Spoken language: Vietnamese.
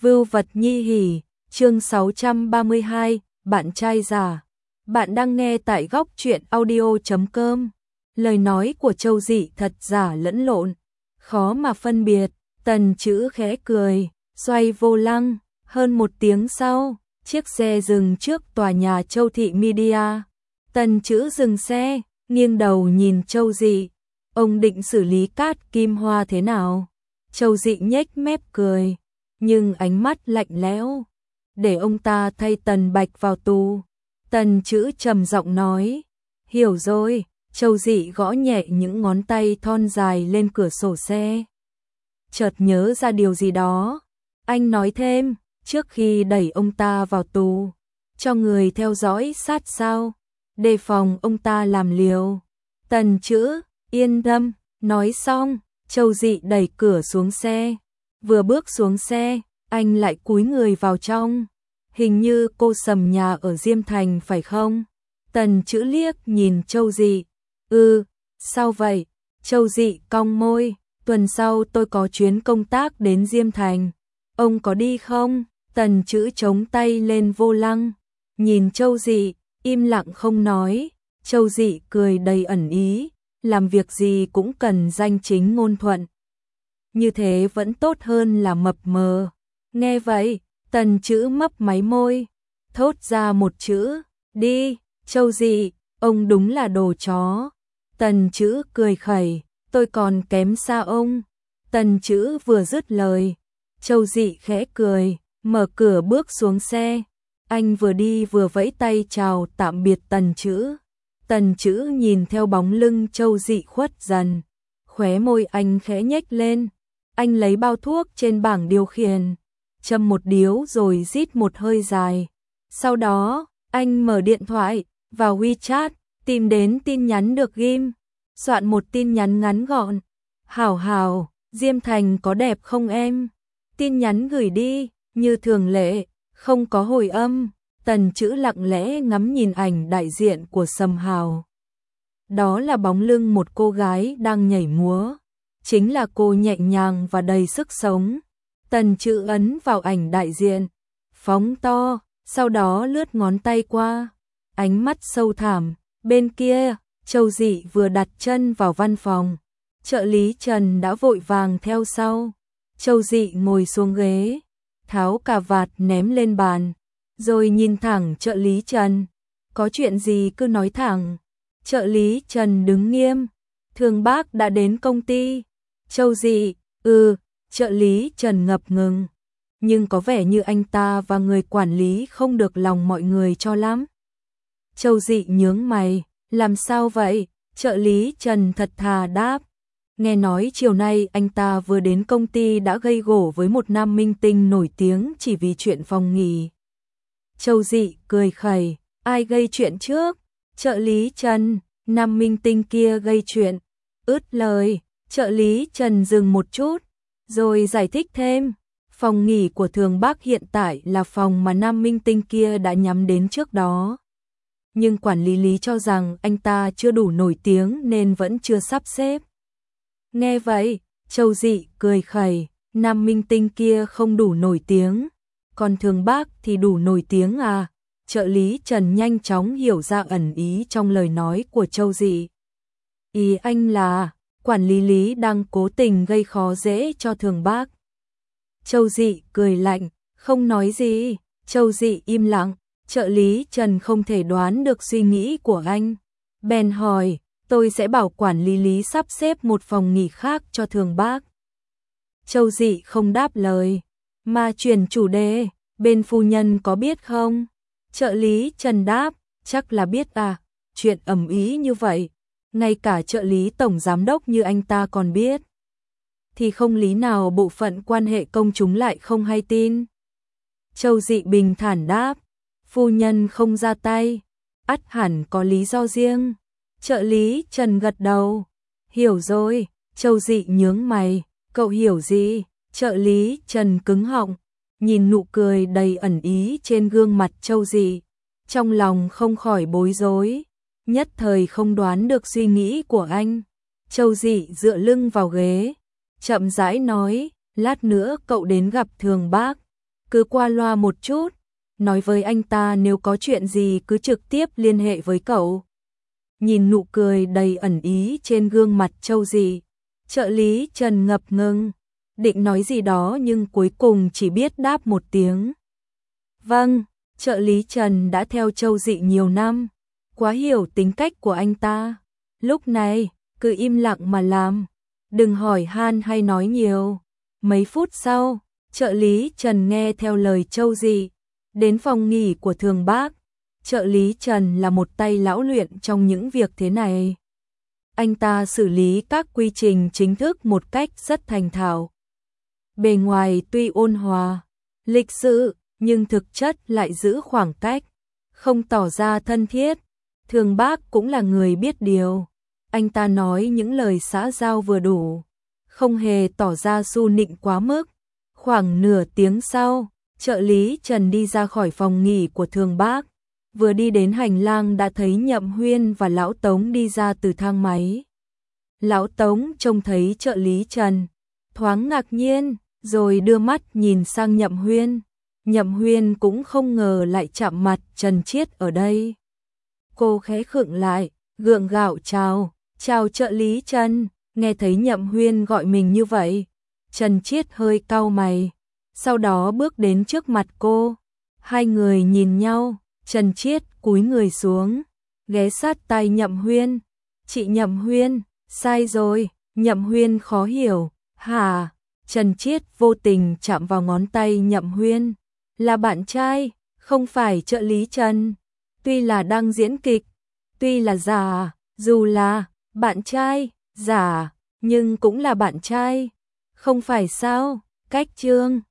Vưu vật nhi hỉ, chương 632, bạn trai già. Bạn đang nghe tại góc truyện audio.com. Lời nói của Châu Dị thật giả lẫn lộn, khó mà phân biệt. Tần Chữ khẽ cười, xoay vô lăng. Hơn một tiếng sau, chiếc xe dừng trước tòa nhà Châu Thị Media. Tần Chữ dừng xe, nghiêng đầu nhìn Châu Dị. Ông định xử lý Cát Kim Hoa thế nào? Châu Dị nhếch mép cười, nhưng ánh mắt lạnh lẽo. Để ông ta thay Tần Bạch vào tù. Tần Chữ trầm giọng nói. Hiểu rồi. Châu Dị gõ nhẹ những ngón tay thon dài lên cửa sổ xe. Chợt nhớ ra điều gì đó. Anh nói thêm, trước khi đẩy ông ta vào tù, cho người theo dõi sát sao, đề phòng ông ta làm liều. Tần Chữ, yên tâm. Nói xong, Châu Dị đẩy cửa xuống xe. Vừa bước xuống xe, anh lại cúi người vào trong. Hình như cô Sầm nhà ở Diêm Thành phải không? Tần Chữ liếc nhìn Châu Dị. Sao vậy? Châu Dị cong môi. Tuần sau tôi có chuyến công tác đến Diêm Thành. Ông có đi không? Tần Chữ chống tay lên vô lăng, nhìn Châu Dị, im lặng không nói. Châu Dị cười đầy ẩn ý. Làm việc gì cũng cần danh chính ngôn thuận. Như thế vẫn tốt hơn là mập mờ. Nghe vậy, Tần Chữ mấp máy môi, thốt ra một chữ, đi. Châu Dị, ông đúng là đồ chó. Tần Chữ cười khẩy, tôi còn kém xa ông. Tần Chữ vừa dứt lời, Châu Dị khẽ cười, mở cửa bước xuống xe. Anh vừa đi vừa vẫy tay chào tạm biệt Tần Chữ. Tần Chữ nhìn theo bóng lưng Châu Dị khuất dần, khóe môi anh khẽ nhếch lên. Anh lấy bao thuốc trên bảng điều khiển, châm một điếu rồi rít một hơi dài. Sau đó, anh mở điện thoại, vào WeChat, tìm đến tin nhắn được ghim, soạn một tin nhắn ngắn gọn. Hảo hảo, Diêm Thành có đẹp không em? Tin nhắn gửi đi, như thường lệ, không có hồi âm. Tần Chữ lặng lẽ ngắm nhìn ảnh đại diện của Sầm Hào. Đó là bóng lưng một cô gái đang nhảy múa. Chính là cô nhẹ nhàng và đầy sức sống. Tần Chữ ấn vào ảnh đại diện, phóng to, sau đó lướt ngón tay qua. Ánh mắt sâu thẳm. Bên kia, Châu Dị vừa đặt chân vào văn phòng. Trợ lý Trần đã vội vàng theo sau. Châu Dị ngồi xuống ghế, tháo cà vạt ném lên bàn, rồi nhìn thẳng trợ lý Trần. Có chuyện gì cứ nói thẳng. Trợ lý Trần đứng nghiêm. Thường Bác đã đến công ty. Châu Dị, trợ lý Trần ngập ngừng. Nhưng có vẻ như anh ta và người quản lý không được lòng mọi người cho lắm. Châu Dị nhướng mày, làm sao vậy? Trợ lý Trần thật thà đáp. Nghe nói chiều nay anh ta vừa đến công ty đã gây gổ với một nam minh tinh nổi tiếng chỉ vì chuyện phòng nghỉ. Châu Dị cười khẩy, ai gây chuyện trước? Trợ lý Trần, nam minh tinh kia gây chuyện. Ướt lời, trợ lý Trần dừng một chút, rồi giải thích thêm. Phòng nghỉ của Thường Bác hiện tại là phòng mà nam minh tinh kia đã nhắm đến trước đó. Nhưng quản lý Lý cho rằng anh ta chưa đủ nổi tiếng nên vẫn chưa sắp xếp. Nghe vậy, Châu Dị cười khẩy, nam minh tinh kia không đủ nổi tiếng, còn Thường Bác thì đủ nổi tiếng à? Trợ lý Trần nhanh chóng hiểu ra ẩn ý trong lời nói của Châu Dị. Ý anh là, quản lý Lý đang cố tình gây khó dễ cho Thường Bác. Châu Dị cười lạnh, không nói gì. Châu Dị im lặng. Trợ lý Trần không thể đoán được suy nghĩ của anh, bèn hỏi, tôi sẽ bảo quản lý Lý sắp xếp một phòng nghỉ khác cho Thường Bác. Châu Dị không đáp lời, mà chuyển chủ đề, bên phu nhân có biết không? Trợ lý Trần đáp, chắc là biết à, chuyện ầm ĩ như vậy, ngay cả trợ lý tổng giám đốc như anh ta còn biết. Thì không lý nào bộ phận quan hệ công chúng lại không hay tin. Châu Dị bình thản đáp, phu nhân không ra tay, ắt hẳn có lý do riêng. Trợ lý Trần gật đầu, hiểu rồi. Châu Dị nhướng mày, cậu hiểu gì? Trợ lý Trần cứng họng, nhìn nụ cười đầy ẩn ý trên gương mặt Châu Dị, trong lòng không khỏi bối rối, nhất thời không đoán được suy nghĩ của anh. Châu Dị dựa lưng vào ghế, chậm rãi nói, lát nữa cậu đến gặp Thường Bác, cứ qua loa một chút, nói với anh ta nếu có chuyện gì cứ trực tiếp liên hệ với cậu. Nhìn nụ cười đầy ẩn ý trên gương mặt Châu Dị, trợ lý Trần ngập ngừng, định nói gì đó nhưng cuối cùng chỉ biết đáp một tiếng. Vâng, trợ lý Trần đã theo Châu Dị nhiều năm, quá hiểu tính cách của anh ta. Lúc này, cứ im lặng mà làm, đừng hỏi han hay nói nhiều. Mấy phút sau, trợ lý Trần nghe theo lời Châu Dị, đến phòng nghỉ của Thường Bác. Trợ lý Trần là một tay lão luyện trong những việc thế này. Anh ta xử lý các quy trình chính thức một cách rất thành thạo. Bề ngoài tuy ôn hòa, lịch sự, nhưng thực chất lại giữ khoảng cách, không tỏ ra thân thiết. Thường Bác cũng là người biết điều. Anh ta nói những lời xã giao vừa đủ, không hề tỏ ra su nịnh quá mức. Khoảng nửa tiếng sau, trợ lý Trần đi ra khỏi phòng nghỉ của Thường Bác. Vừa đi đến hành lang đã thấy Nhậm Huyên và Lão Tống đi ra từ thang máy. Lão Tống trông thấy trợ lý Trần, thoáng ngạc nhiên, rồi đưa mắt nhìn sang Nhậm Huyên. Nhậm Huyên cũng không ngờ lại chạm mặt Trần Chiết ở đây. Cô khẽ khựng lại, gượng gạo chào, chào trợ lý Trần. Nghe thấy Nhậm Huyên gọi mình như vậy, Trần Chiết hơi cau mày, sau đó bước đến trước mặt cô. Hai người nhìn nhau, Trần Chiết cúi người xuống, ghé sát tai Nhậm Huyên. Chị Nhậm Huyên, sai rồi. Nhậm Huyên khó hiểu, hả? Trần Chiết vô tình chạm vào ngón tay Nhậm Huyên. Là bạn trai, không phải trợ lý Trần. Tuy là đang diễn kịch, tuy là giả, dù là bạn trai, giả, nhưng cũng là bạn trai. Không phải sao? Cách Trương